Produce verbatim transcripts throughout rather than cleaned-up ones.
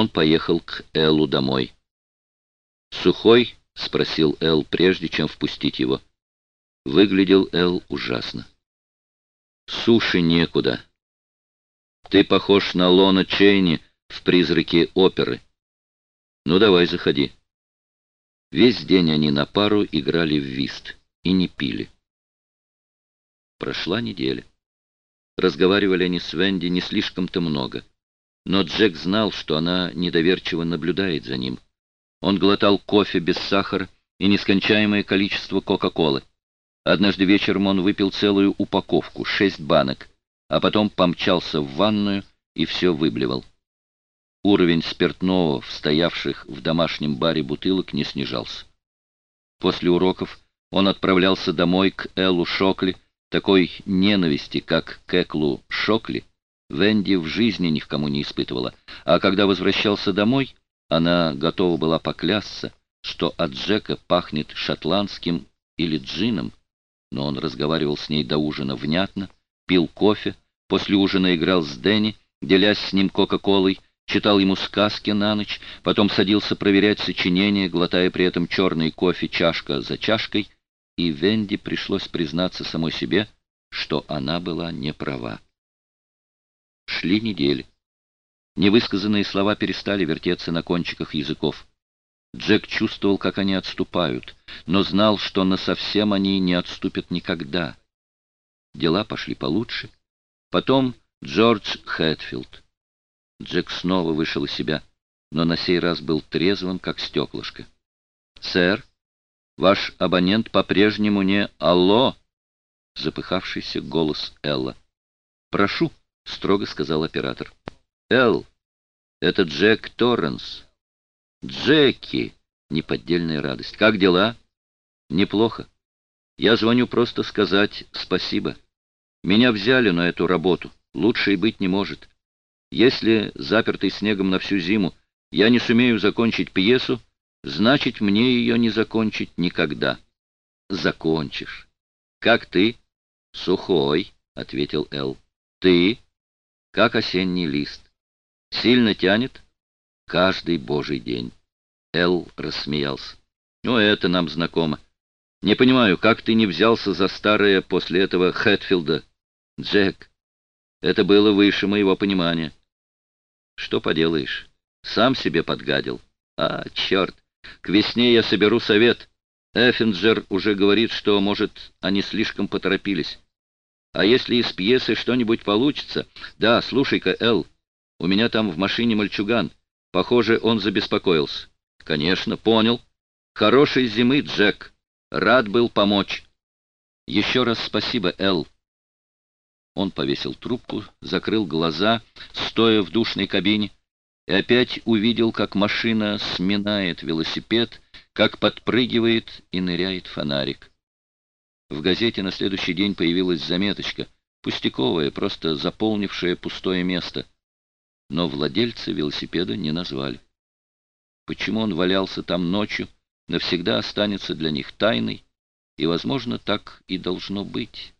он поехал к Эллу домой. «Сухой?» — спросил Эл, прежде чем впустить его. Выглядел Эл ужасно. «Суши некуда. Ты похож на Лона Чейни в «Призраке оперы». Ну, давай, заходи». Весь день они на пару играли в вист и не пили. Прошла неделя. Разговаривали они с Венди не слишком-то много. Но Джек знал, что она недоверчиво наблюдает за ним. Он глотал кофе без сахара и нескончаемое количество Кока-Колы. Однажды вечером он выпил целую упаковку, шесть банок, а потом помчался в ванную и все выблевал. Уровень спиртного в стоявших в домашнем баре бутылок не снижался. После уроков он отправлялся домой к Эллу Шокли. Такой ненависти, как к Эклу Шокли, Венди в жизни ни к кому не испытывала, а когда возвращался домой, она готова была поклясться, что от Джека пахнет шотландским или джином, но он разговаривал с ней до ужина внятно, пил кофе, после ужина играл с Дэнни, делясь с ним Кока-Колой, читал ему сказки на ночь, потом садился проверять сочинения, глотая при этом черный кофе чашка за чашкой, и Венди пришлось признаться самой себе, что она была не права. Шли недели. Невысказанные слова перестали вертеться на кончиках языков. Джек чувствовал, как они отступают, но знал, что насовсем они не отступят никогда. Дела пошли получше. Потом Джордж Хэтфилд. Джек снова вышел из себя, но на сей раз был трезвым, как стеклышко. «Сэр, ваш абонент по-прежнему не алло!» Запыхавшийся голос Элла. «Прошу», — строго сказал оператор. «Эл, это Джек Торренс». «Джеки!» — неподдельная радость. «Как дела?» «Неплохо. Я звоню просто сказать спасибо. Меня взяли на эту работу. Лучше и быть не может. Если, запертый снегом на всю зиму, я не сумею закончить пьесу, значит, мне ее не закончить никогда». «Закончишь. Как ты?» «Сухой», — ответил Эл. «Ты?» «Как осенний лист. Сильно тянет?» «Каждый божий день». Эл рассмеялся. «Ну, это нам знакомо. Не понимаю, как ты не взялся за старое после этого Хэтфилда?» «Джек, это было выше моего понимания». «Что поделаешь, сам себе подгадил». «А, черт, к весне я соберу совет. Эффинджер уже говорит, что, может, они слишком поторопились. А если из пьесы что-нибудь получится? Да, слушай-ка, Эл, у меня там в машине мальчуган. Похоже, он забеспокоился». «Конечно, понял. Хорошей зимы, Джек. Рад был помочь». «Еще раз спасибо, Эл». Он повесил трубку, закрыл глаза, стоя в душной кабине, и опять увидел, как машина сминает велосипед, как подпрыгивает и ныряет фонарик. В газете на следующий день появилась заметочка, пустяковая, просто заполнившая пустое место. Но владельца велосипеда не назвали. Почему он валялся там ночью, навсегда останется для них тайной, и, возможно, так и должно быть.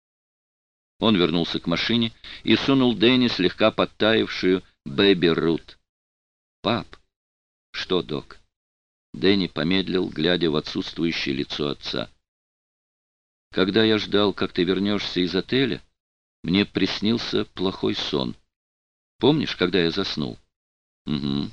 Он вернулся к машине и сунул Дэнни слегка подтаявшую Бэби Рут. «Пап!» «Что, док?» Дэнни помедлил, глядя в отсутствующее лицо отца. «Когда я ждал, как ты вернешься из отеля, мне приснился плохой сон. Помнишь, когда я заснул?» «Угу».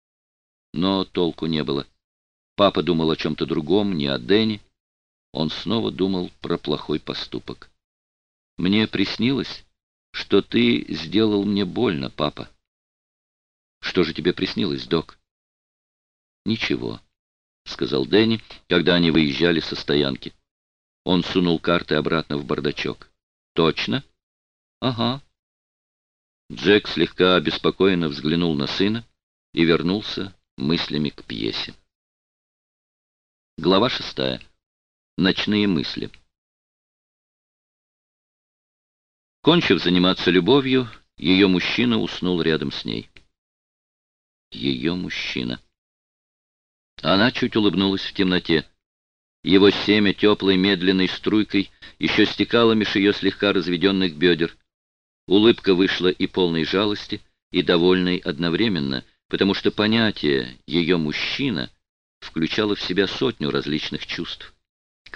Но толку не было. Папа думал о чем-то другом, не о Дэнни. Он снова думал про плохой поступок. «Мне приснилось, что ты сделал мне больно, папа». «Что же тебе приснилось, док?» «Ничего», — сказал Дэнни, когда они выезжали со стоянки. Он сунул карты обратно в бардачок. «Точно?» «Ага». Джек слегка обеспокоенно взглянул на сына и вернулся мыслями к пьесе. Глава шестая. Ночные мысли. Кончив заниматься любовью, ее мужчина уснул рядом с ней. Ее мужчина. Она чуть улыбнулась в темноте. Его семя теплой медленной струйкой еще стекало меж ее слегка разведенных бедер. Улыбка вышла и полной жалости, и довольной одновременно, потому что понятие «ее мужчина» включало в себя сотню различных чувств.